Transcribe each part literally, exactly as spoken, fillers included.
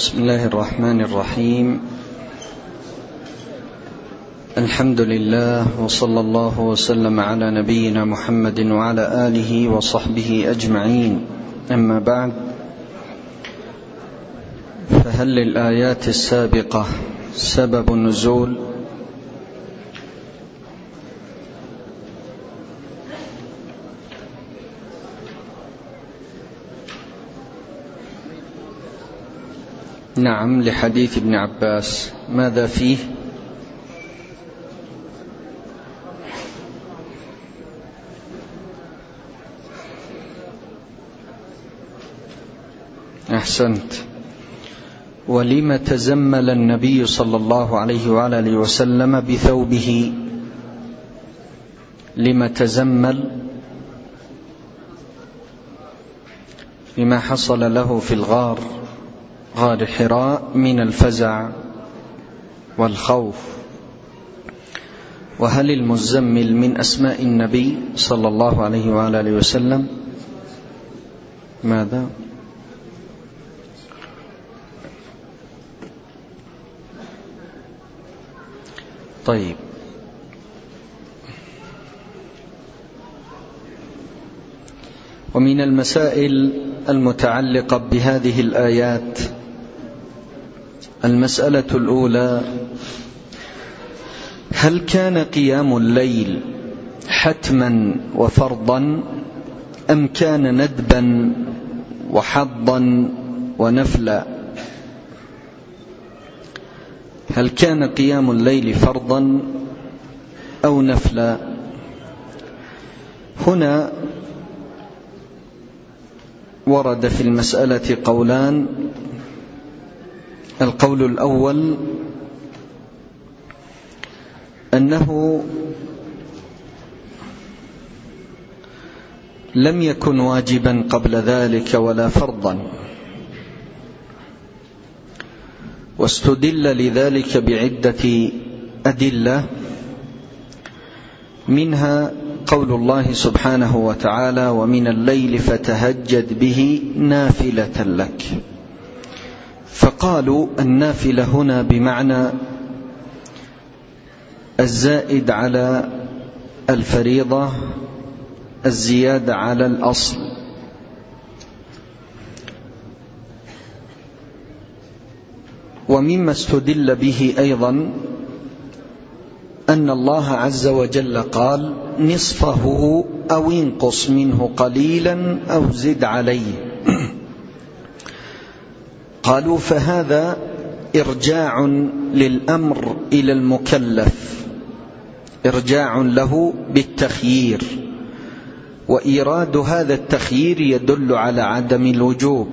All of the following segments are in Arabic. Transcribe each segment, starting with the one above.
بسم الله الرحمن الرحيم. الحمد لله، وصلى الله وسلم على نبينا محمد وعلى آله وصحبه أجمعين. أما بعد، فهل للآيات السابقة سبب نزول؟ نعم، لحديث ابن عباس. ماذا فيه؟ أحسنت. ولم تزمل النبي صلى الله عليه وعلى آله وسلم بثوبه؟ لم تزمل؟ لما حصل له في الغار، غار حراء، من الفزع والخوف. وهل المزمل من أسماء النبي صلى الله عليه وعلى آله وسلم؟ ماذا؟ طيب، ومن المسائل المتعلقة بهذه الآيات المسألة الأولى: هل كان قيام الليل حتما وفرضا، أم كان ندبا وحظا ونفلا؟ هل كان قيام الليل فرضا أو نفلا؟ هنا ورد في المسألة قولان. القول الأول أنه لم يكن واجبا قبل ذلك ولا فرضا، واستدل لذلك بعدة أدلة، منها قول الله سبحانه وتعالى: ومن الليل فتهجد به نافلة لك. فقالوا النافلة هنا بمعنى الزائد على الفريضة، الزيادة على الأصل. ومما استدل به أيضا أن الله عز وجل قال: نصفه أو انقص منه قليلا أو زد عليه. قالوا فهذا إرجاع للأمر إلى المكلف، إرجاع له بالتخيير، وإيراد هذا التخيير يدل على عدم الوجوب.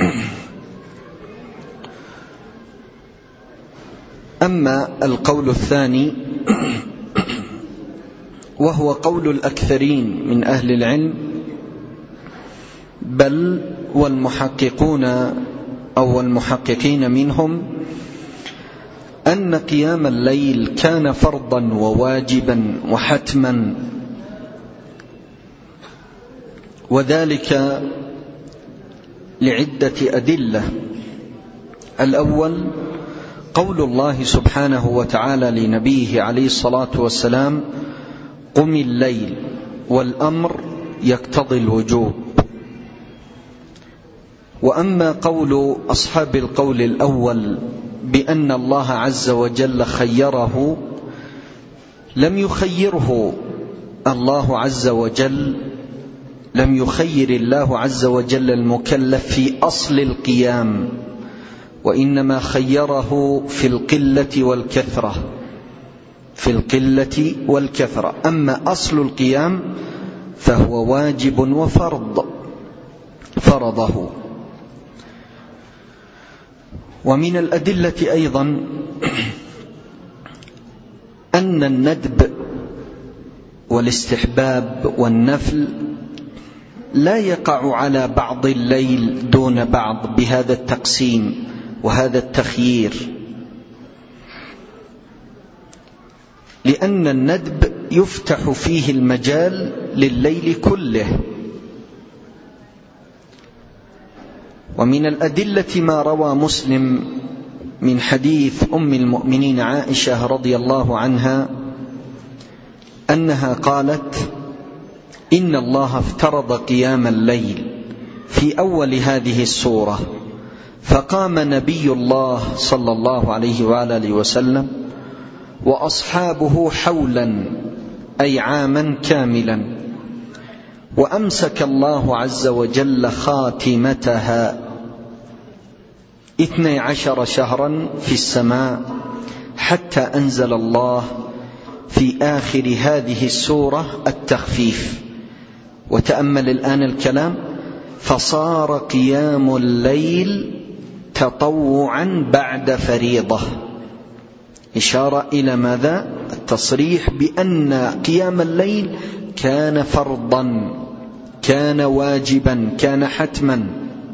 أما القول الثاني وهو قول الأكثرين من أهل العلم، بل والمحققون أو المحققين منهم، أن قيام الليل كان فرضا وواجبا وحتما، وذلك لعدة أدلة. الأول قول الله سبحانه وتعالى لنبيه عليه الصلاة والسلام: قم الليل، والأمر يقتضي الوجوب. وأما قول أصحاب القول الأول بأن الله عز وجل خيره، لم يخيره الله عز وجل، لم يخير الله عز وجل المكلف في أصل القيام، وإنما خيره في القلة والكثرة، في القلة والكثرة. أما أصل القيام فهو واجب وفرض، فرضه. ومن الأدلة أيضا أن الندب والاستحباب والنفل لا يقع على بعض الليل دون بعض بهذا التقسيم وهذا التخيير، لأن الندب يفتح فيه المجال لليل كله، ومن الأدلة ما روى مسلم من حديث أم المؤمنين عائشة رضي الله عنها أنها قالت: إن الله افترض قيام الليل في أول هذه السورة، فقام نبي الله صلى الله عليه وآله وسلم وأصحابه حولا أي عاما كاملا، وأمسك الله عز وجل خاتمتها اثني عشر شهرا في السماء، حتى أنزل الله في آخر هذه السورة التخفيف. وتأمل الآن الكلام: فصار قيام الليل تطوعا بعد فريضة، إشارة إلى ماذا؟ التصريح بأن قيام الليل كان فرضا، كان واجبا، كان حتما،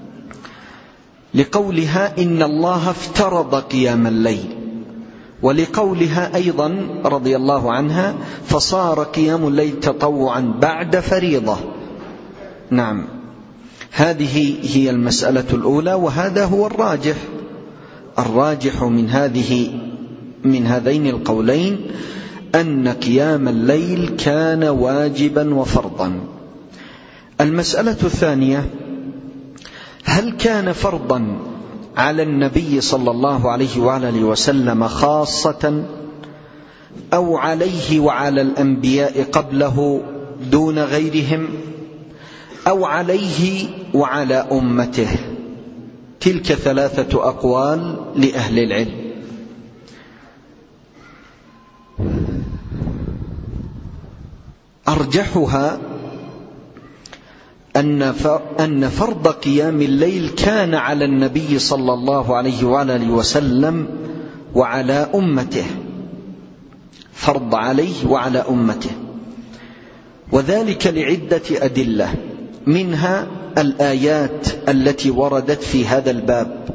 لقولها إن الله افترض قيام الليل، ولقولها أيضا رضي الله عنها: فصار قيام الليل تطوعا بعد فريضة. نعم، هذه هي المسألة الأولى، وهذا هو الراجح الراجح من هذه من هذين القولين، أن قيام الليل كان واجبا وفرضا. المسألة الثانية: هل كان فرضا على النبي صلى الله عليه وآله وسلم خاصة، أو عليه وعلى الأنبياء قبله دون غيرهم، أو عليه وعلى أمته؟ تلك ثلاثة أقوال لأهل العلم. أرجحها أن فرض قيام الليل كان على النبي صلى الله عليه وآله وسلم وعلى أمته، فرض عليه وعلى أمته، وذلك لعدة أدلة، منها الآيات التي وردت في هذا الباب.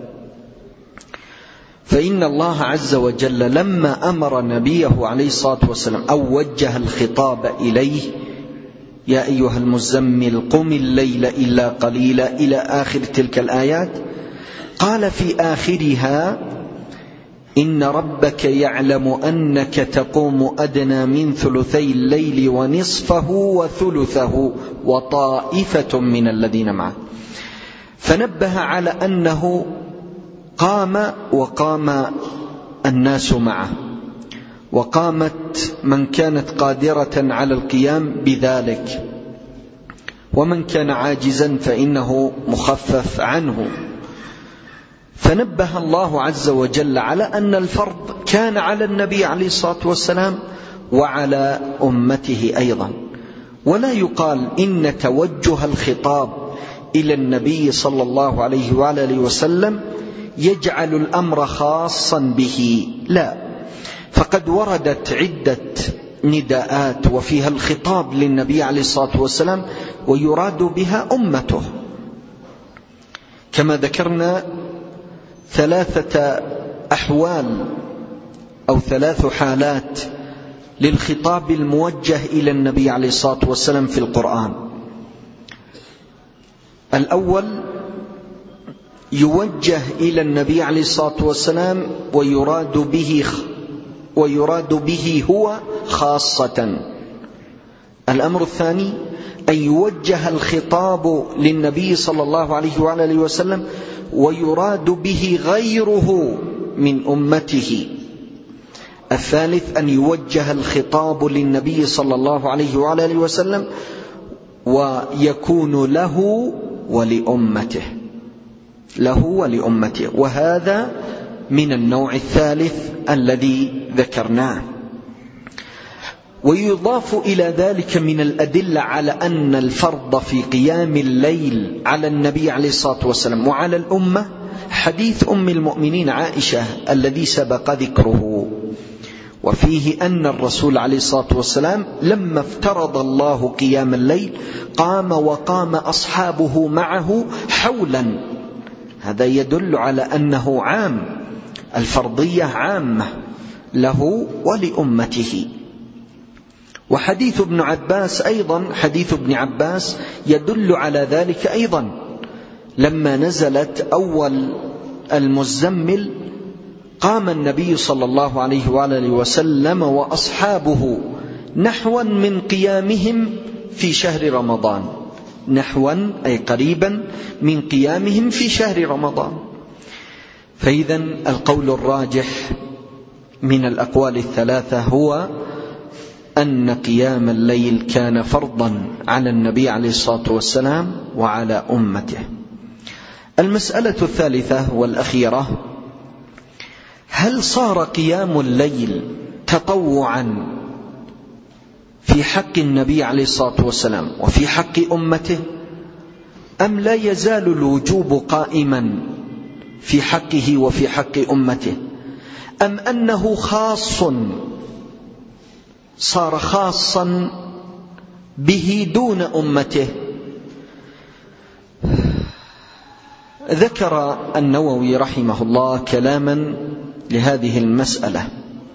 فإن الله عز وجل لما أمر نبيه عليه الصلاة والسلام أو وجه الخطاب إليه: يا أيها المزمل قم الليل إلا قليلا، إلى آخر تلك الآيات، قال في آخرها: إن ربك يعلم أنك تقوم أدنى من ثلثي الليل ونصفه وثلثه وطائفة من الذين معه. فنبه على أنه قام وقام الناس معه، وقامت من كانت قادرة على القيام بذلك، ومن كان عاجزا فإنه مخفف عنه. فنبه الله عز وجل على أن الفرض كان على النبي عليه الصلاة والسلام وعلى أمته أيضا. ولا يقال إن توجه الخطاب إلى النبي صلى الله عليه وآله وسلم يجعل الأمر خاصا به، لا، فقد وردت عدة نداءات وفيها الخطاب للنبي عليه الصلاة والسلام ويراد بها أمته، كما ذكرنا ثلاثة أحوال أو ثلاث حالات للخطاب الموجه إلى النبي عليه الصلاة والسلام في القرآن. الأول يوجه إلى النبي عليه الصلاة والسلام ويراد به ويراد به هو خاصة. الأمر الثاني أن يوجه الخطاب للنبي صلى الله عليه وآله وسلم ويراد به غيره من أمته. الثالث أن يوجه الخطاب للنبي صلى الله عليه وآله وسلم ويكون له ولأمته له ولأمته وهذا من النوع الثالث الذي ذكرناه. ويضاف إلى ذلك من الأدلة على أن الفرض في قيام الليل على النبي عليه الصلاة والسلام وعلى الأمة حديث أم المؤمنين عائشة الذي سبق ذكره، وفيه أن الرسول عليه الصلاة والسلام لما افترض الله قيام الليل قام وقام أصحابه معه حولا. هذا يدل على أنه عام، الفرضية عامة له ولأمته. وحديث ابن عباس أيضا حديث ابن عباس يدل على ذلك أيضا، لما نزلت أول المزمل قام النبي صلى الله عليه وآله وسلم وأصحابه نحوا من قيامهم في شهر رمضان، نحوا أي قريبا من قيامهم في شهر رمضان. فإذا القول الراجح من الأقوال الثلاثة هو أن قيام الليل كان فرضا على النبي عليه الصلاة والسلام وعلى أمته. المسألة الثالثة والأخيرة: هل صار قيام الليل تطوعا في حق النبي عليه الصلاة والسلام وفي حق أمته، أم لا يزال الوجوب قائما في حقه وفي حق أمته، أم أنه خاص صار خاصا به دون أمته؟ ذكر النووي رحمه الله كلاما لهذه المسألة.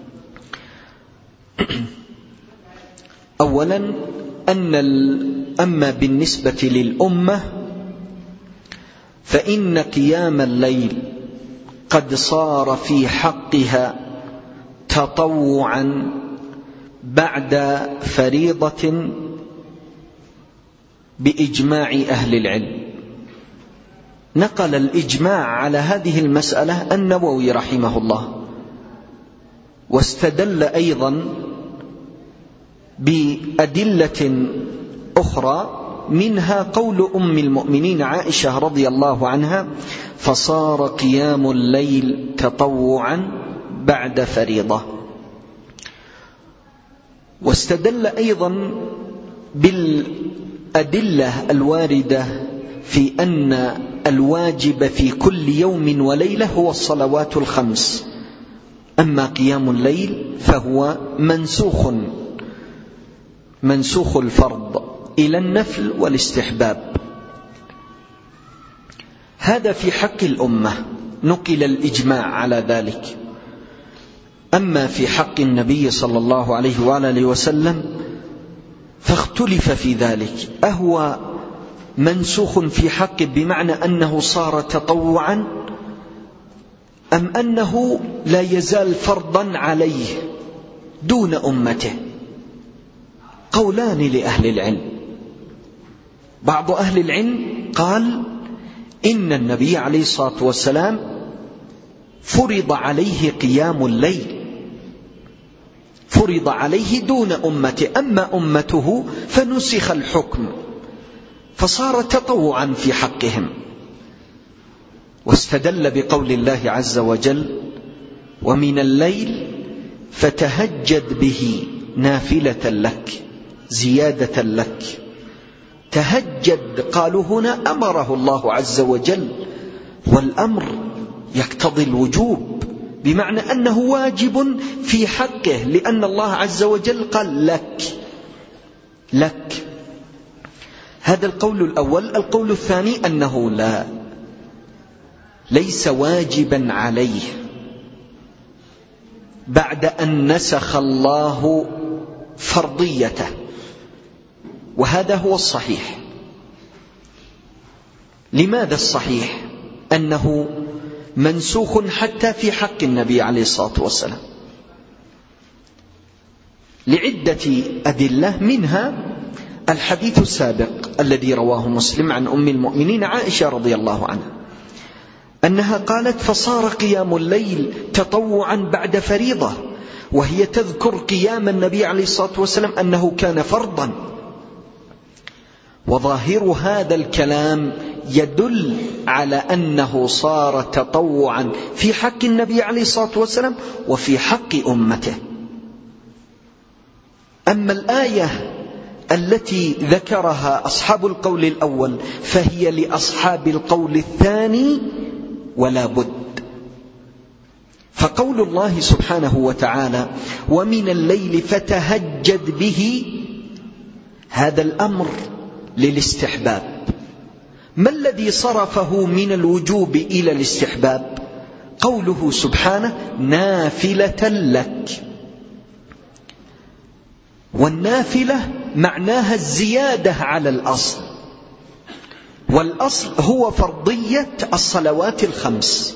أولا أن أما بالنسبة للأمة فإن قيام الليل قد صار في حقها تطوعا بعد فريضة بإجماع أهل العلم. نقل الإجماع على هذه المسألة النووي رحمه الله، واستدل أيضا بأدلة أخرى منها قول أم المؤمنين عائشة رضي الله عنها: فصار قيام الليل تطوعا بعد فريضة. واستدل أيضا بالأدلة الواردة في أن الواجب في كل يوم وليلة هو الصلوات الخمس، أما قيام الليل فهو منسوخ منسوخ الفرض إلى النفل والاستحباب. هذا في حق الأمة، نقل الإجماع على ذلك. أما في حق النبي صلى الله عليه وآله وسلم فاختلف في ذلك، أهو منسوخ في حقه بمعنى أنه صار تطوعا، أم أنه لا يزال فرضا عليه دون أمته؟ قولان لأهل العلم. بعض أهل العلم قال إن النبي عليه الصلاة والسلام فرض عليه قيام الليل، فرض عليه دون أمته، أما أمته فنسخ الحكم فصار تطوعا في حقهم. واستدل بقول الله عز وجل: ومن الليل فتهجد به نافلة لك زيادة لك. تهجد، قالوا هنا أمره الله عز وجل، والأمر يقتضي الوجوب، بمعنى أنه واجب في حقه، لأن الله عز وجل قال لك لك. هذا القول الأول. القول الثاني أنه لا، ليس واجبا عليه بعد أن نسخ الله فرضيته، وهذا هو الصحيح. لماذا الصحيح؟ أنه منسوخ حتى في حق النبي عليه الصلاة والسلام لعدة أدلة، منها الحديث السابق الذي رواه مسلم عن أم المؤمنين عائشة رضي الله عنها أنها قالت: فصار قيام الليل تطوعا بعد فريضة، وهي تذكر قيام النبي عليه الصلاة والسلام أنه كان فرضا. وظاهر هذا الكلام يدل على أنه صار تطوعا في حق النبي عليه الصلاة والسلام وفي حق أمته. أما الآية التي ذكرها أصحاب القول الأول فهي لأصحاب القول الثاني ولا بد. فقول الله سبحانه وتعالى: ومن الليل فتهجد به، هذا الأمر للاستحباب. ما الذي صرفه من الوجوب إلى الاستحباب؟ قوله سبحانه: نافلة لك. والنافلة معناها الزيادة على الأصل، والأصل هو فرضية الصلوات الخمس.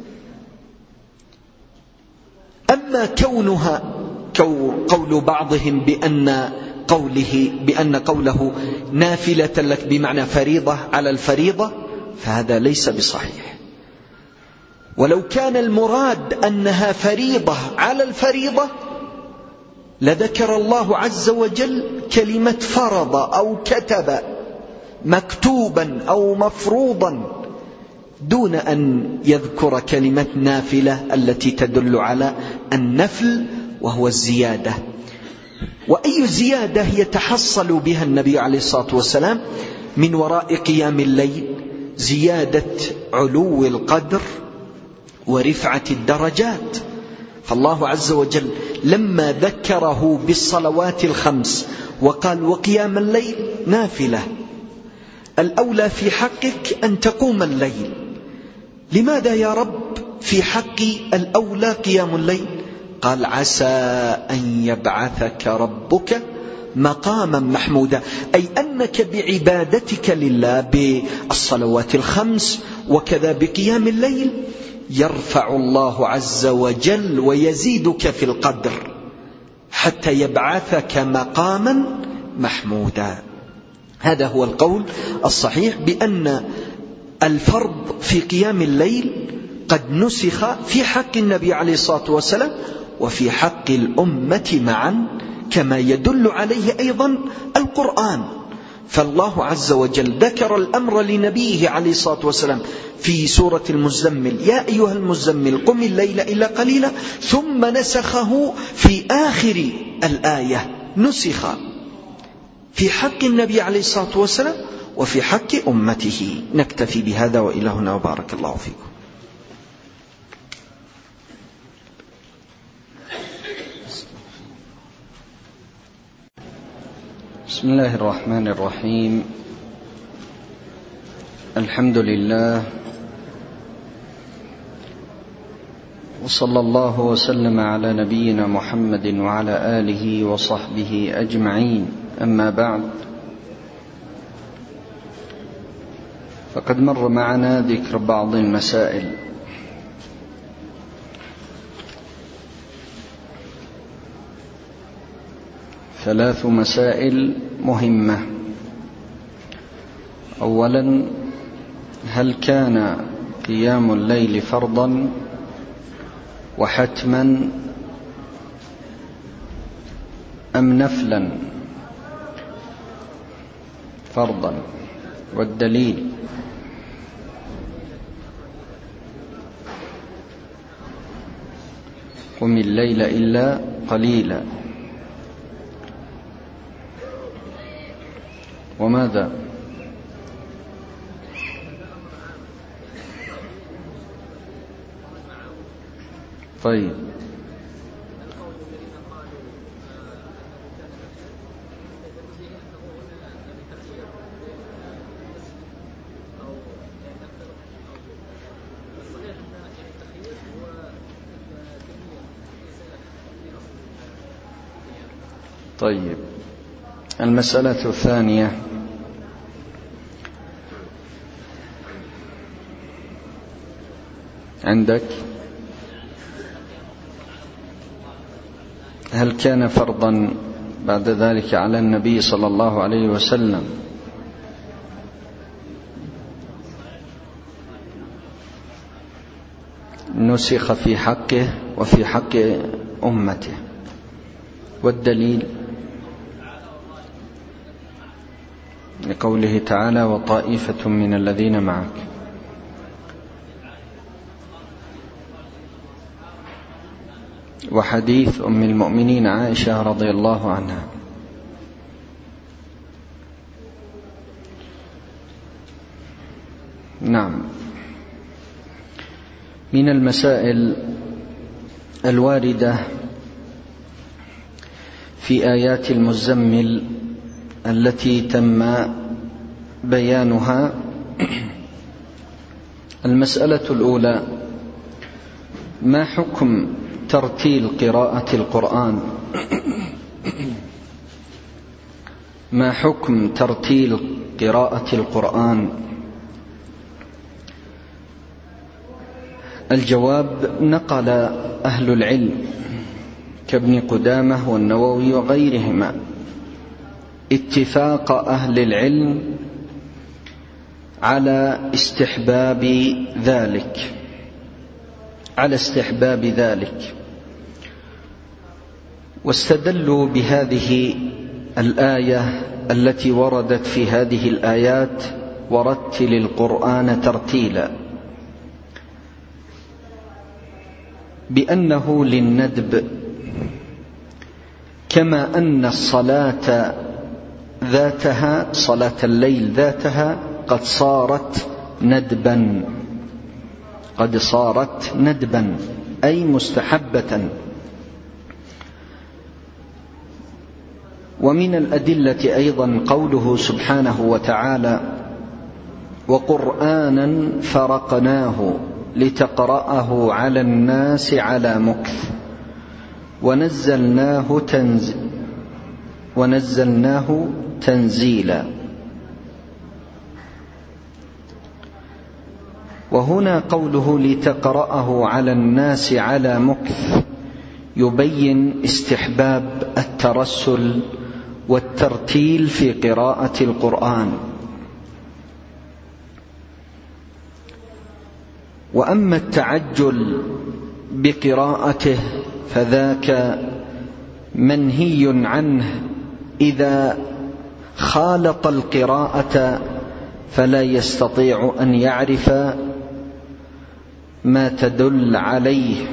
أما كونها قول بعضهم بأن قوله بأن قوله نافلة لك بمعنى فريضة على الفريضة، فهذا ليس بصحيح. ولو كان المراد أنها فريضة على الفريضة لذكر الله عز وجل كلمة فرض أو كتب مكتوبا أو مفروضا دون أن يذكر كلمة نافلة التي تدل على النفل وهو الزيادة. وأي زيادة يتحصل بها النبي عليه الصلاة والسلام من وراء قيام الليل؟ زيادة علو القدر ورفعة الدرجات. فالله عز وجل لما ذكره بالصلوات الخمس وقال وقيام الليل نافلة، الأولى في حقك أن تقوم الليل. لماذا يا رب في حقي الأولى قيام الليل؟ قال عسى أن يبعثك ربك مقاما محمودا، أي أنك بعبادتك لله بالصلوات الخمس وكذا بقيام الليل يرفع الله عز وجل ويزيدك في القدر حتى يبعثك مقاما محمودا. هذا هو القول الصحيح بأن الفرض في قيام الليل قد نسخ في حق النبي عليه الصلاة والسلام وفي حق الأمة معا، كما يدل عليه أيضا القرآن. فالله عز وجل ذكر الأمر لنبيه عليه الصلاة والسلام في سورة المزمل يا أيها المزمل قم الليل إلا قليلا، ثم نسخه في آخر الآية، نسخ في حق النبي عليه الصلاة والسلام وفي حق أمته. نكتفي بهذا وإلى هنا وبارك الله فيكم. بسم الله الرحمن الرحيم. الحمد لله وصلى الله وسلم على نبينا محمد وعلى آله وصحبه أجمعين. أما بعد، فقد مر معنا ذكر بعض المسائل. ثلاث مسائل مهمة. أولا، هل كان قيام الليل فرضا وحتما أم نفلا؟ فرضا، والدليل قم الليل إلا قليلا. وماذا؟ طيب، طيب. المسألة الثانية، عندك هل كان فرضا بعد ذلك على النبي صلى الله عليه وسلم نسخ في حقه وفي حق أمته؟ والدليل لقوله تعالى وطائفة من الذين معك. وحديث أم المؤمنين عائشة رضي الله عنها. نعم. من المسائل الواردة في آيات المزمل التي تم بيانها، المسألة الأولى: ما حكم ترتيل قراءة القرآن؟ ما حكم ترتيل قراءة القرآن الجواب: نقل أهل العلم كابن قدامة والنووي وغيرهما اتفاق أهل العلم على استحباب ذلك على استحباب ذلك واستدلوا بهذه الآية التي وردت في هذه الآيات: ورتل القرآن ترتيلا، بأنه للندب، كما أن الصلاة ذاتها صلاة الليل ذاتها قد صارت ندبا قد صارت ندبا أي مستحبة. ومن الأدلة أيضا قوله سبحانه وتعالى: وقرآنا فرقناه لتقرأه على الناس على مكث ونزلناه, تنز ونزلناه تنزيلا. وهنا قوله لتقرأه على الناس على مكث يبين استحباب الترسل والترتيل في قراءة القرآن. وأما التعجل بقراءته فذاك منهي عنه إذا خالط القراءة فلا يستطيع أن يعرف ما تدل عليه،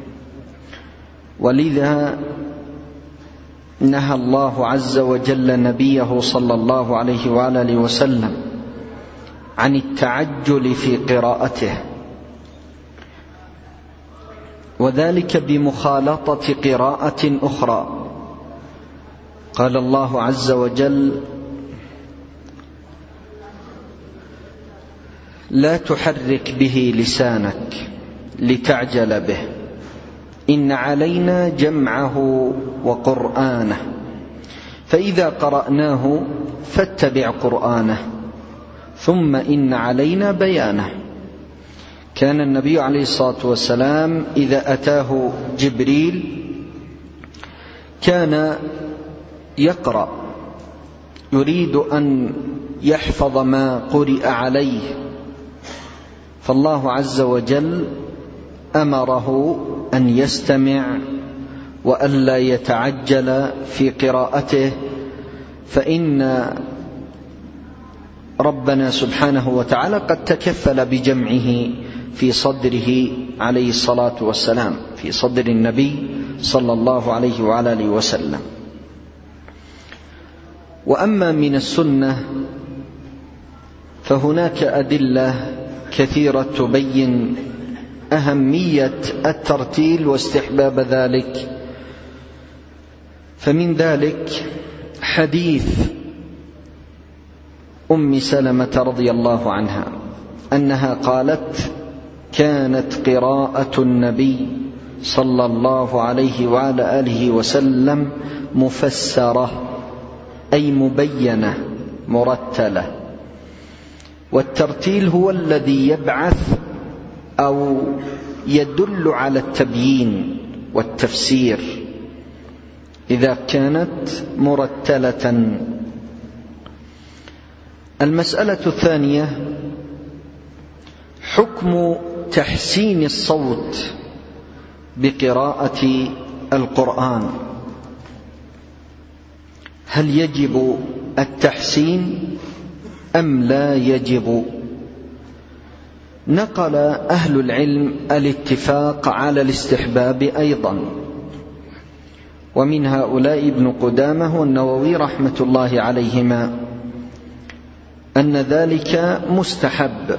ولذا نهى الله عز وجل نبيه صلى الله عليه وآله وسلم عن التعجل في قراءته، وذلك بمخالطة قراءة أخرى. قال الله عز وجل: لا تحرك به لسانك لتعجل به إن علينا جمعه وقرآنه فإذا قرأناه فاتبع قرآنه ثم إن علينا بيانه. كان النبي عليه الصلاة والسلام إذا أتاه جبريل كان يقرأ يريد أن يحفظ ما قرئ عليه، فالله عز وجل أمره أن يستمع وألا يتعجل في قراءته، فإن ربنا سبحانه وتعالى قد تكفل بجمعه في صدره عليه الصلاة والسلام، في صدر النبي صلى الله عليه وعلى آله وسلم. وأما من السنة فهناك أدلة كثيرة تبين أهمية الترتيل واستحباب ذلك. فمن ذلك حديث أم سلمة رضي الله عنها أنها قالت: كانت قراءة النبي صلى الله عليه وعلى آله وسلم مفسرة أي مبينة مرتلة، والترتيل هو الذي يبعث أو يدل على التبيين والتفسير إذا كانت مرتلة. المسألة الثانية: حكم تحسين الصوت بقراءة القرآن، هل يجب التحسين أم لا يجب؟ نقل أهل العلم الاتفاق على الاستحباب أيضا، ومن هؤلاء ابن قدامة والنووي رحمة الله عليهما أن ذلك مستحب.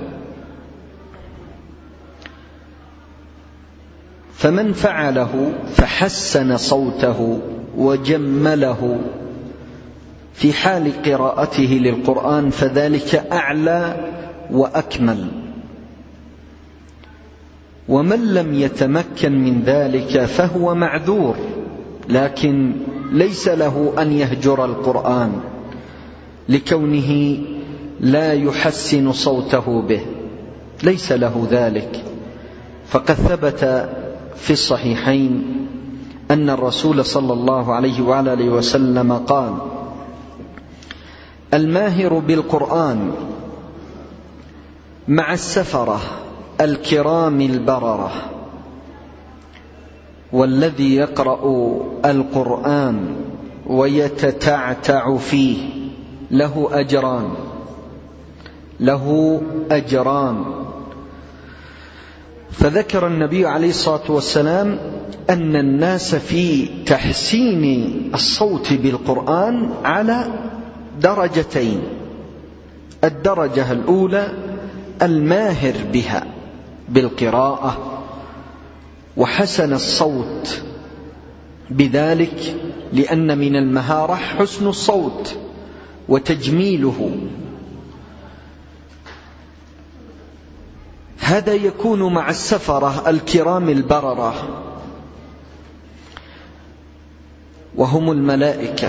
فمن فعله فحسن صوته وجمله في حال قراءته للقرآن فذلك أعلى وأكمل، ومن لم يتمكن من ذلك فهو معذور، لكن ليس له أن يهجر القرآن لكونه لا يحسن صوته به، ليس له ذلك، فقد ثبت في الصحيحين أن الرسول صلى الله عليه وعلى آله وسلم قال: الماهر بالقرآن مع السفرة الكرام البررة، والذي يقرأ القرآن ويتتعتع فيه له أجران له أجران فذكر النبي عليه الصلاة والسلام أن الناس في تحسين الصوت بالقرآن على درجتين: الدرجة الأولى الماهر بها بالقراءة وحسن الصوت بذلك، لأن من المهارة حسن الصوت وتجميله. هذا يكون مع السفرة الكرام البررة وهم الملائكة.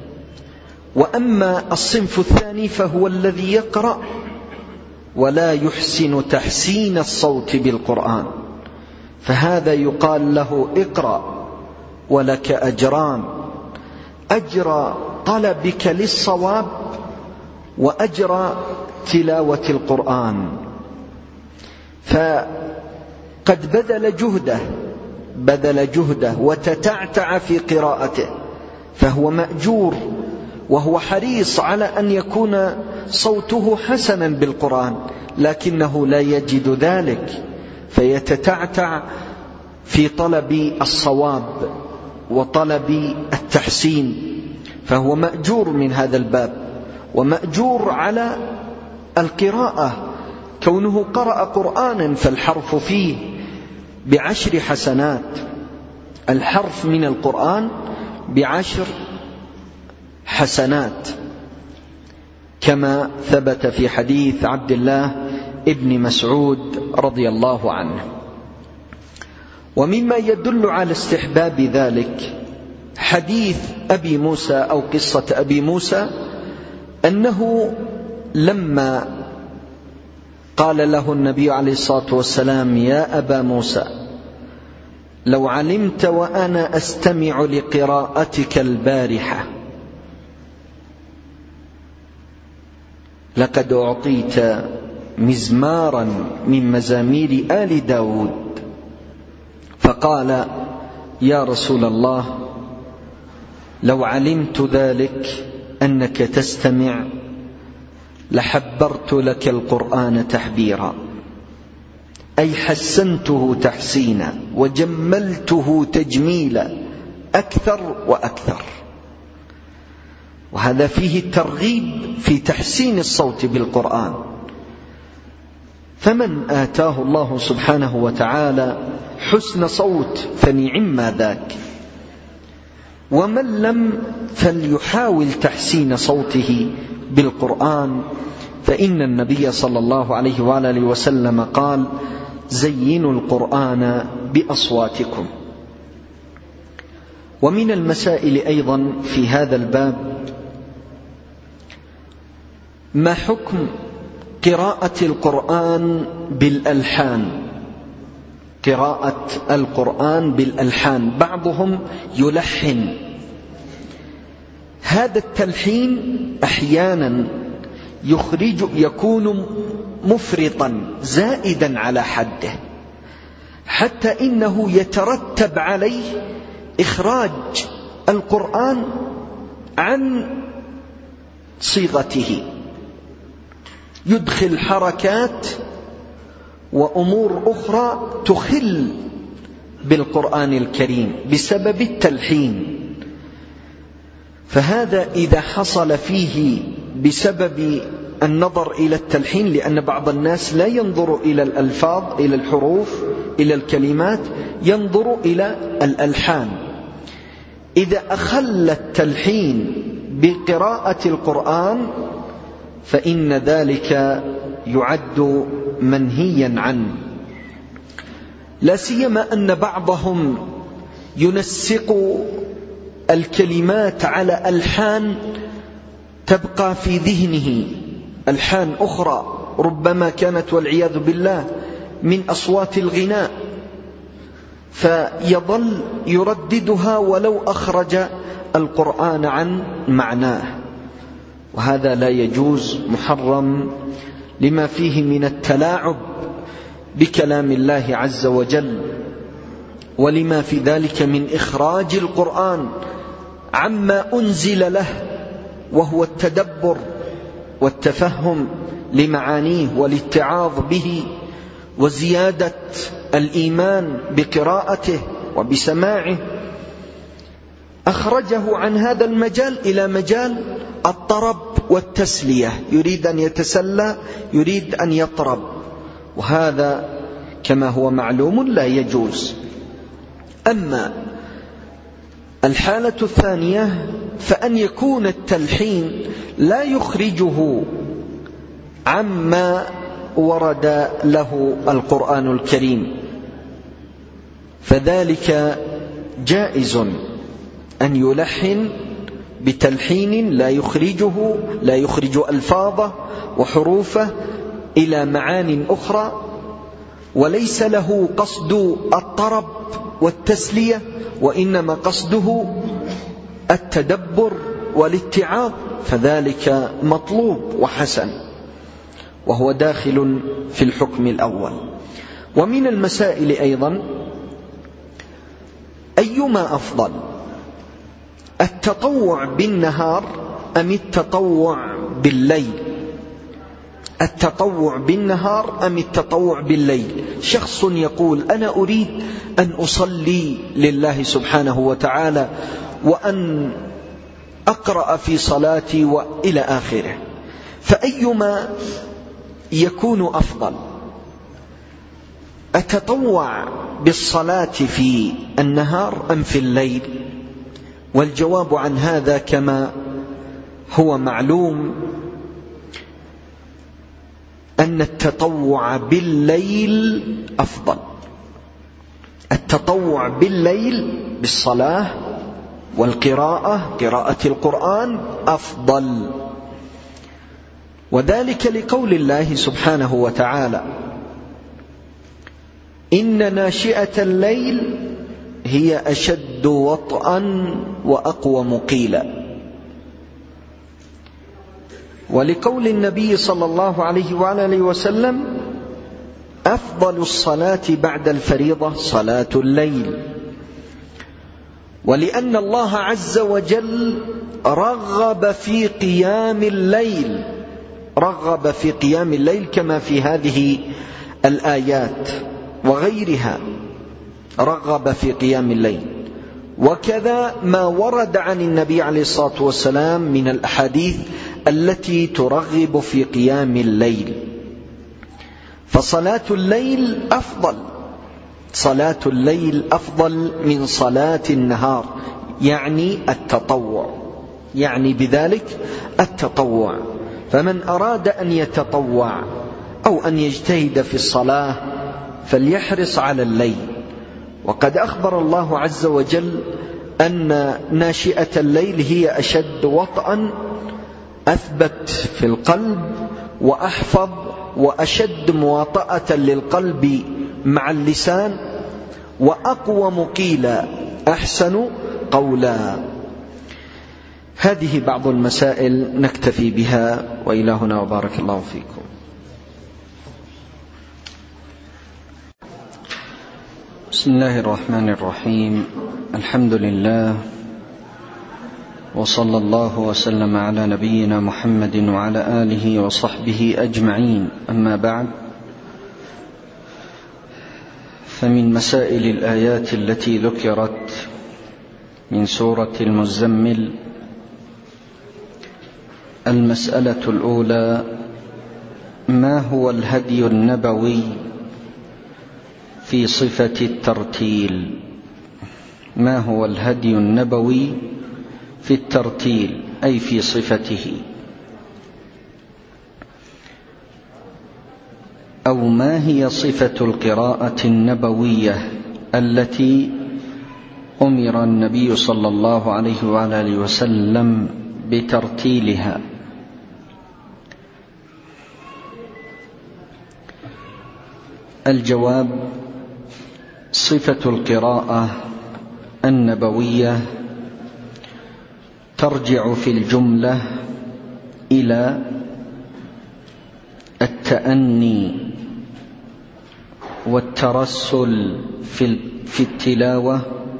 وأما الصنف الثاني فهو الذي يقرأ ولا يحسن تحسين الصوت بالقرآن، فهذا يقال له: اقرأ ولك أجران: أجر طلبك للصواب وأجر تلاوة القرآن. فقد بذل جهده بذل جهده وتتعتع في قراءته، فهو مأجور، وهو حريص على أن يكون صوته حسنا بالقرآن، لكنه لا يجد ذلك فيتتعتع في طلب الصواب وطلب التحسين، فهو مأجور من هذا الباب، ومأجور على القراءة كونه قرأ قرآنا فالحرف فيه بعشر حسنات، الحرف من القرآن بعشر حسنات، كما ثبت في حديث عبد الله ابن مسعود رضي الله عنه. ومما يدل على استحباب ذلك حديث أبي موسى أو قصة أبي موسى، أنه لما قال له النبي عليه الصلاة والسلام: يا أبا موسى، لو علمت وأنا أستمع لقراءتك البارحة لقد أعطيت مزمارا من مزامير آل داود. فقال: يا رسول الله، لو علمت ذلك أنك تستمع لحبرت لك القرآن تحبيرا، أي حسنته تحسينا وجملته تجميلا أكثر وأكثر. وهذا فيه الترغيب في تحسين الصوت بالقرآن. فمن آتاه الله سبحانه وتعالى حسن صوت فنعم ذاك، ومن لم فليحاول تحسين صوته بالقرآن، فإن النبي صلى الله عليه وآله وسلم قال: زينوا القرآن بأصواتكم. ومن المسائل أيضا في هذا الباب ما حكم قراءة القرآن بالألحان. قراءة القرآن بالألحان، بعضهم يلحن. هذا التلحين أحيانا يخرج يكون مفرطا زائدا على حده، حتى إنه يترتب عليه إخراج القرآن عن صيغته، يدخل حركات وأمور أخرى تخل بالقرآن الكريم بسبب التلحين. فهذا إذا حصل فيه بسبب النظر إلى التلحين، لأن بعض الناس لا ينظر إلى الألفاظ، إلى الحروف، إلى الكلمات، ينظر إلى الألحان. إذا أخل التلحين بقراءة القرآن فإن ذلك يعد منهيا عنه، لا سيما أن بعضهم ينسق الكلمات على ألحان تبقى في ذهنه، ألحان أخرى ربما كانت والعياذ بالله من أصوات الغناء، فيظل يرددها ولو أخرج القرآن عن معناه، وهذا لا يجوز، محرم لما فيه من التلاعب بكلام الله عز وجل، ولما في ذلك من إخراج القرآن عما أنزل له، وهو التدبر والتفهم لمعانيه والاتعاظ به وزيادة الإيمان بقراءته وبسماعه. أخرجه عن هذا المجال إلى مجال الطرب والتسلية، يريد أن يتسلى، يريد أن يطرب، وهذا كما هو معلوم لا يجوز. أما الحالة الثانية فأن يكون التلحين لا يخرجه عما ورد له القرآن الكريم، فذلك جائز أن يلحن بتلحين لا يخرجه لا يخرج ألفاظه وحروفه إلى معان أخرى، وليس له قصد الطرب والتسلية، وإنما قصده التدبر والاتعاظ، فذلك مطلوب وحسن، وهو داخل في الحكم الأول. ومن المسائل أيضا أيما أفضل، التطوع بالنهار أم التطوع بالليل؟ التطوع بالنهار أم التطوع بالليل؟ شخص يقول أنا أريد أن أصلي لله سبحانه وتعالى وأن أقرأ في صلاتي وإلى آخره، فأيما يكون أفضل؟ أتطوع بالصلاة في النهار أم في الليل؟ والجواب عن هذا كما هو معلوم أن التطوع بالليل أفضل. التطوع بالليل بالصلاة والقراءة، قراءة القرآن، أفضل، وذلك لقول الله سبحانه وتعالى: إن ناشئة الليل هي أشد وطئا وأقوم قيلا. ولقول النبي صلى الله عليه وعلى آله وسلم: أفضل الصلاة بعد الفريضة صلاة الليل. ولأن الله عز وجل رغب في قيام الليل، رغب في قيام الليل كما في هذه الآيات وغيرها، رغب في قيام الليل. وكذا ما ورد عن النبي عليه الصلاة والسلام من الأحاديث التي ترغب في قيام الليل، فصلاة الليل أفضل، صلاة الليل أفضل من صلاة النهار، يعني التطوع، يعني بذلك التطوع. فمن أراد أن يتطوع أو أن يجتهد في الصلاة فليحرص على الليل. وقد أخبر الله عز وجل أن ناشئة الليل هي أشد وطئا، أثبت في القلب وأحفظ وأشد مواطأة للقلب مع اللسان، وأقوم قيلا، أحسن قولا. هذه بعض المسائل نكتفي بها، وإلى هنا وبارك الله فيكم. بسم الله الرحمن الرحيم. الحمد لله، وصلى الله وسلم على نبينا محمد وعلى آله وصحبه أجمعين. أما بعد، فمن مسائل الآيات التي ذكرت من سورة المزمل المسألة الأولى: ما هو الهدي النبوي في صفة الترتيل؟ ما هو الهدي النبوي في الترتيل، أي في صفته؟ أو ما هي صفة القراءة النبوية التي أمر النبي صلى الله عليه وعلى آله وسلم بترتيلها؟ الجواب: صفة القراءة النبوية ترجع في الجملة إلى التأني والترسل في التلاوة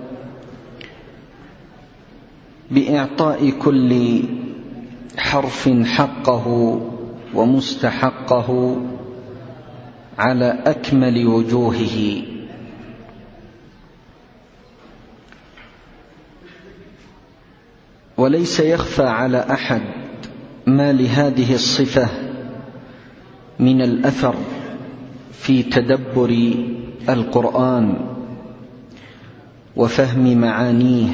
بإعطاء كل حرف حقه ومستحقه على أكمل وجوهه. وليس يخفى على أحد ما لهذه الصفة من الأثر في تدبر القرآن وفهم معانيه،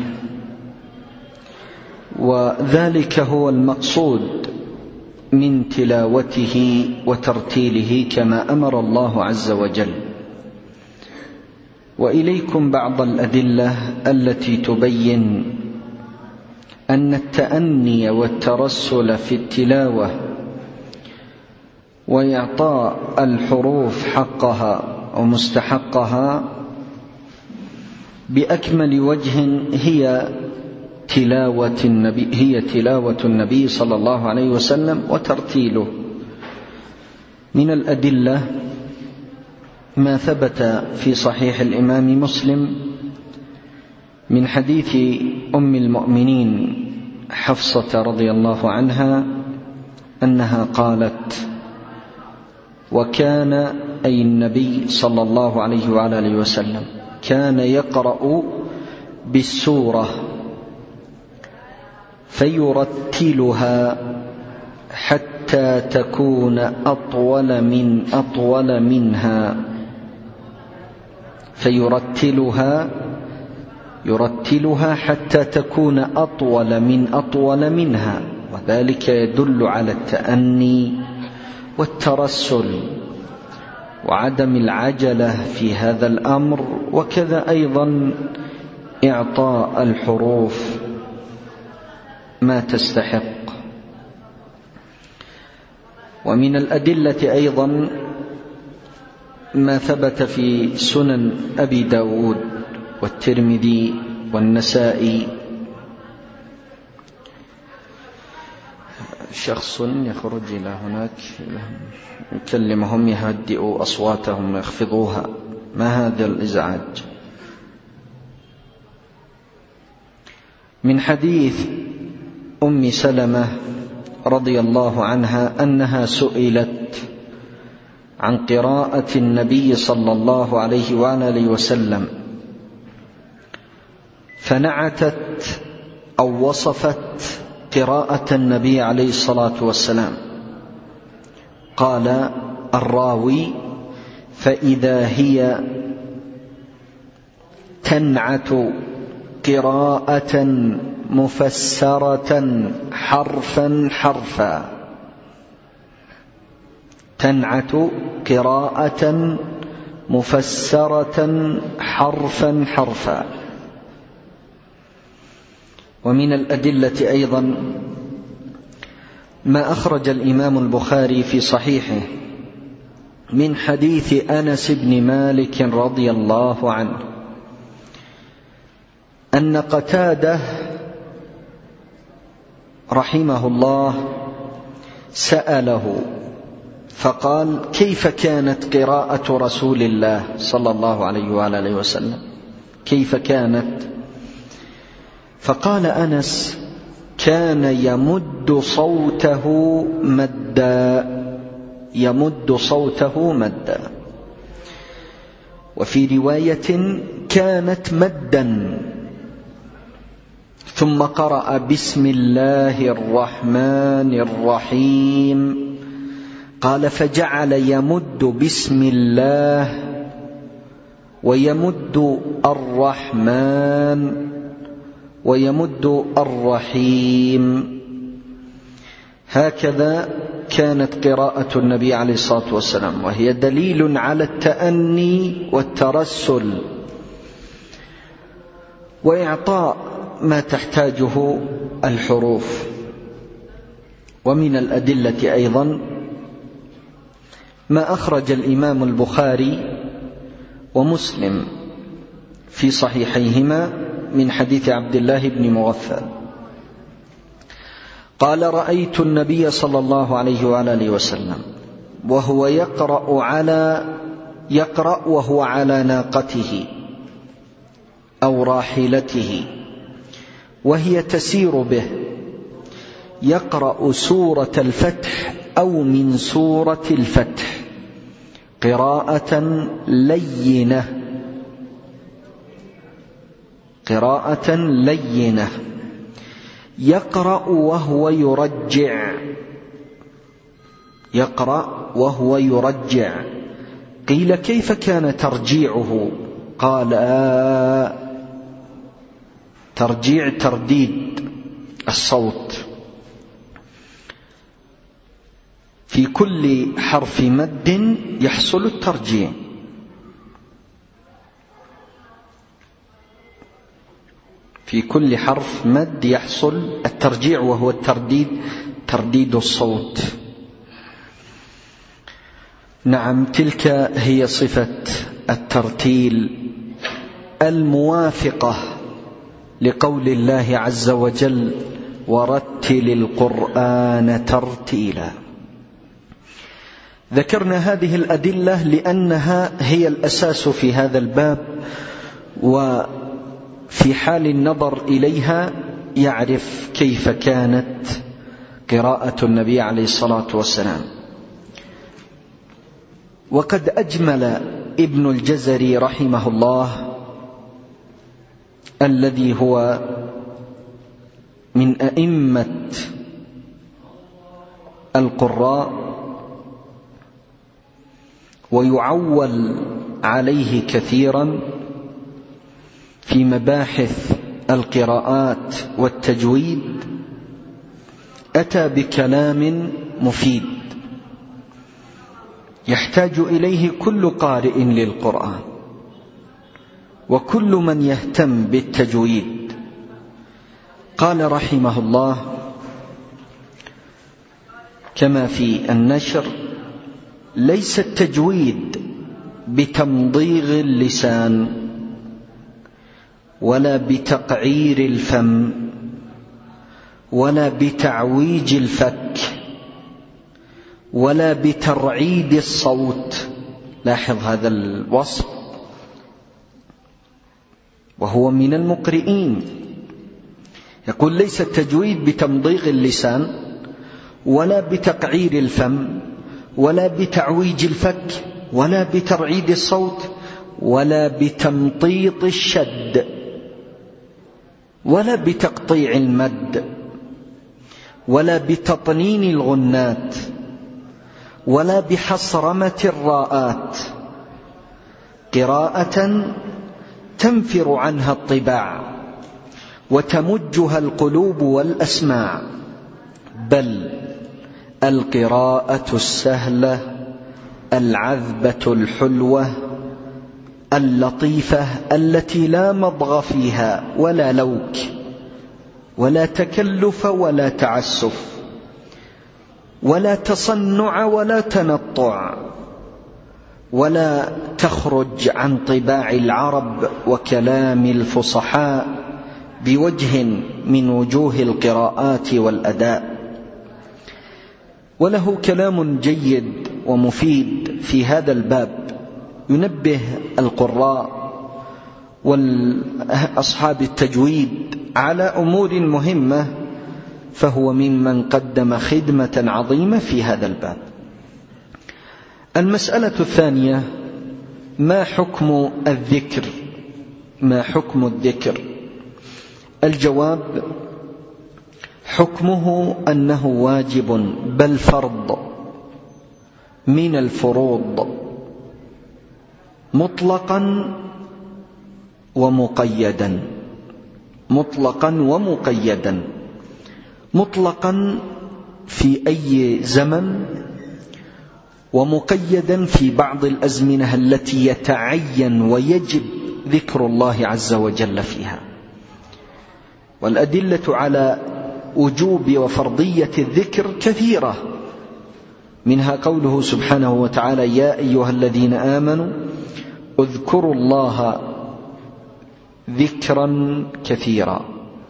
وذلك هو المقصود من تلاوته وترتيله كما أمر الله عز وجل. وإليكم بعض الأدلة التي تبين أن التأني والترسل في التلاوة وإعطاء الحروف حقها ومستحقها بأكمل وجه هي تلاوة النبي هي تلاوة النبي صلى الله عليه وسلم وترتيله. من الأدلة ما ثبت في صحيح الإمام مسلم من حديث أم المؤمنين حفصة رضي الله عنها أنها قالت: وكان أي النبي صلى الله عليه وعلى آله وسلم كان يقرأ بالسورة فيرتلها حتى تكون أطول من أطول منها فيرتلها يرتلها حتى تكون أطول من أطول منها، وذلك يدل على التأني والترسل وعدم العجلة في هذا الأمر، وكذا أيضا إعطاء الحروف ما تستحق. ومن الأدلة أيضا ما ثبت في سنن أبي داود والترمذي والنسائي. شخص يخرج إلى هناك يكلمهم يهدئوا أصواتهم ويخفضوها، ما هذا الإزعاج؟ من حديث أم سلمة رضي الله عنها أنها سئلت عن قراءة النبي صلى الله عليه وآله وسلم فنعتت أو وصفت قراءة النبي عليه الصلاة والسلام. قال الراوي: فإذا هي تنعت قراءة مفسرة حرفا حرفا تنعت قراءة مفسرة حرفا حرفا. ومن الأدلة أيضا ما أخرج الإمام البخاري في صحيحه من حديث أنس بن مالك رضي الله عنه أن قتادة رحمه الله سأله فقال: كيف كانت قراءة رسول الله صلى الله عليه وآله وسلم؟ كيف كانت؟ فقال أنس: كان يمد صوته مدا يمد صوته مدا وفي رواية كانت مدا، ثم قرأ بسم الله الرحمن الرحيم. قال: فجعل يمد بسم الله ويمد الرحمن ويمد الرحيم. هكذا كانت قراءة النبي عليه الصلاة والسلام، وهي دليل على التأني والترسل وإعطاء ما تحتاجه الحروف. ومن الأدلة أيضا ما أخرج الإمام البخاري ومسلم في صحيحيهما من حديث عبد الله بن مغفل قال: رأيت النبي صلى الله عليه وآله وسلم وهو يقرأ على يقرأ وهو على ناقته أو راحلته وهي تسير به، يقرأ سورة الفتح أو من سورة الفتح قراءة لينة قراءة لينة يقرأ وهو يرجع يقرأ وهو يرجع. قيل: كيف كان ترجيعه؟ قال: آه ترجيع ترديد الصوت، في كل حرف مد يحصل الترجيع. في كل حرف مد يحصل الترجيع وهو الترديد، ترديد الصوت. نعم، تلك هي صفة الترتيل الموافقة لقول الله عز وجل: ورتل القرآن ترتيلا. ذكرنا هذه الأدلة لأنها هي الأساس في هذا الباب، وفي حال النظر إليها يعرف كيف كانت قراءة النبي عليه الصلاة والسلام. وقد أجمل ابن الجزري رحمه الله الذي هو من أئمة القراء ويعول عليه كثيرا في مباحث القراءات والتجويد، أتى بكلام مفيد يحتاج إليه كل قارئ للقرآن وكل من يهتم بالتجويد. قال رحمه الله كما في النشر: ليس التجويد بتمضيغ اللسان ولا بتقعير الفم ولا بتعويج الفك ولا بترعيد الصوت. لاحظ هذا الوصف، وهو من المقرئين. يقول: ليس التجويد بتمضيغ اللسان ولا بتقعير الفم ولا بتعويج الفك ولا بترعيد الصوت ولا بتمطيط الشد ولا بتقطيع المد ولا بتطنين الغنات ولا بحصرمة الراءات، قراءة تنفر عنها الطباع وتمجها القلوب والأسماع، بل القراءة السهلة العذبة الحلوة اللطيفة التي لا مضغ فيها ولا لوك ولا تكلف ولا تعسف ولا تصنع ولا تنطع ولا تخرج عن طباع العرب وكلام الفصحاء بوجه من وجوه القراءات والأداء. وله كلام جيد ومفيد في هذا الباب ينبه القراء والأصحاب التجويد على أمور مهمة، فهو ممن قدم خدمة عظيمة في هذا الباب. المسألة الثانية: ما حكم الذكر؟ ما حكم الذكر؟ الجواب: حكمه أنه واجب بل فرض من الفروض، مطلقا ومقيدا. مطلقا ومقيدا. مطلقا في أي زمن، ومقيدا في بعض الأزمنة التي يتعين ويجب ذكر الله عز وجل فيها. والأدلة على وجوب وفرضية الذكر كثيرة، منها قوله سبحانه وتعالى: يا أيها الذين آمنوا اذكروا الله ذكرا كثيرا،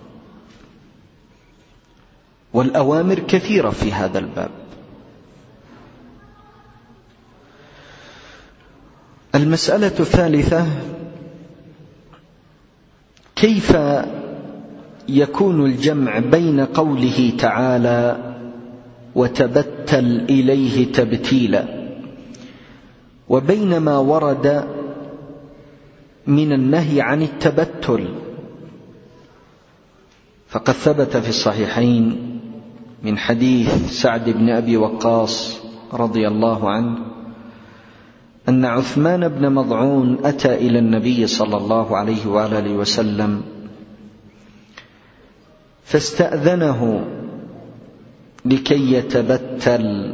والأوامر كثيرة في هذا الباب. المسألة الثالثة: كيف يكون الجمع بين قوله تعالى وتبتل إليه تبتيلا وبين ما ورد من النهي عن التبتل؟ فقد ثبت في الصحيحين من حديث سعد بن أبي وقاص رضي الله عنه أن عثمان بن مضعون أتى إلى النبي صلى الله عليه وآله وسلم فاستأذنه لكي يتبتل.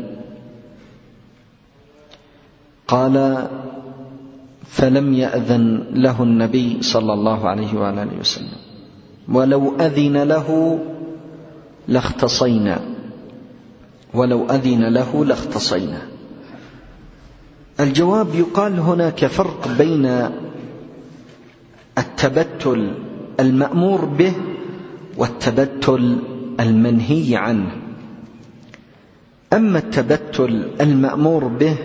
قال: فلم يأذن له النبي صلى الله عليه وآله وسلم، ولو أذن له لاختصينا ولو أذن له لاختصينا. الجواب: يقال هناك فرق بين التبتل المأمور به والتبتل المنهي عنه. أما التبتل المأمور به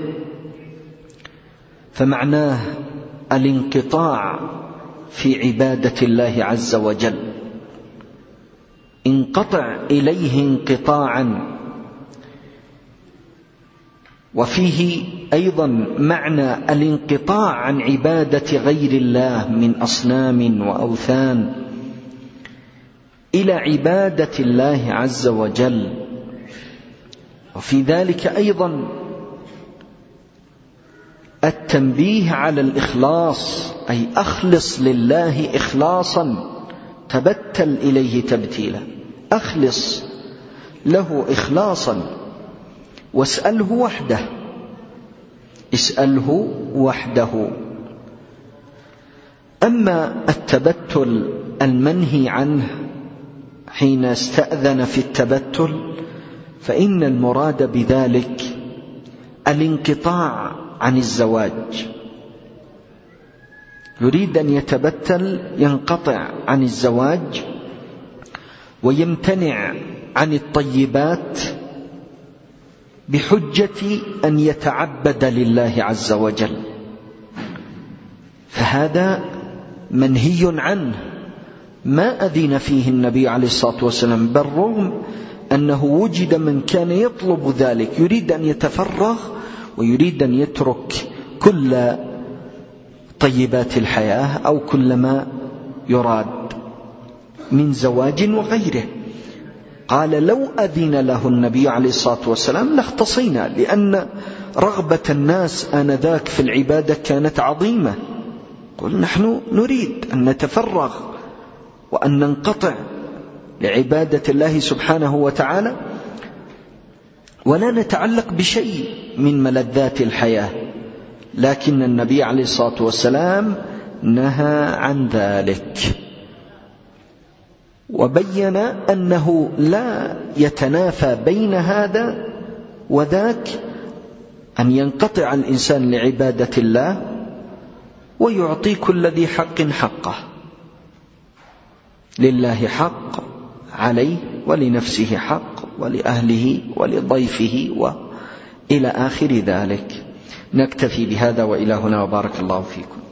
فمعناه الانقطاع في عبادة الله عز وجل، انقطع إليه انقطاعا. وفيه أيضا معنى الانقطاع عن عبادة غير الله من أصنام وأوثان إلى عبادة الله عز وجل. وفي ذلك أيضا التنبيه على الإخلاص، أي أخلص لله إخلاصا، تبتل إليه تبتيلا، أخلص له إخلاصا واسأله وحده، اسأله وحده. أما التبتل المنهي عنه حين استأذن في التبتل فإن المراد بذلك الانقطاع عن الزواج، يريد أن يتبتل ينقطع عن الزواج ويمتنع عن الطيبات بحجة أن يتعبد لله عز وجل، فهذا منهي عنه ما أذن فيه النبي عليه الصلاة والسلام، بل رغم أنه وجد من كان يطلب ذلك، يريد أن يتفرغ ويريد أن يترك كل طيبات الحياة أو كل ما يراد من زواج وغيره. قال: لو أذن له النبي عليه الصلاة والسلام لاختصينا، لأن رغبة الناس آنذاك في العبادة كانت عظيمة. قل: نحن نريد أن نتفرغ وأن ننقطع لعبادة الله سبحانه وتعالى ولا نتعلق بشيء من ملذات الحياة، لكن النبي عليه الصلاة والسلام نهى عن ذلك، وبين أنه لا يتنافى بين هذا وذاك، أن ينقطع الإنسان لعبادة الله ويعطي كل ذي حق حقه، لله حق عليه ولنفسه حق ولأهله ولضيفه وإلى آخر ذلك. نكتفي بهذا وإلى هنا، وبارك الله فيكم.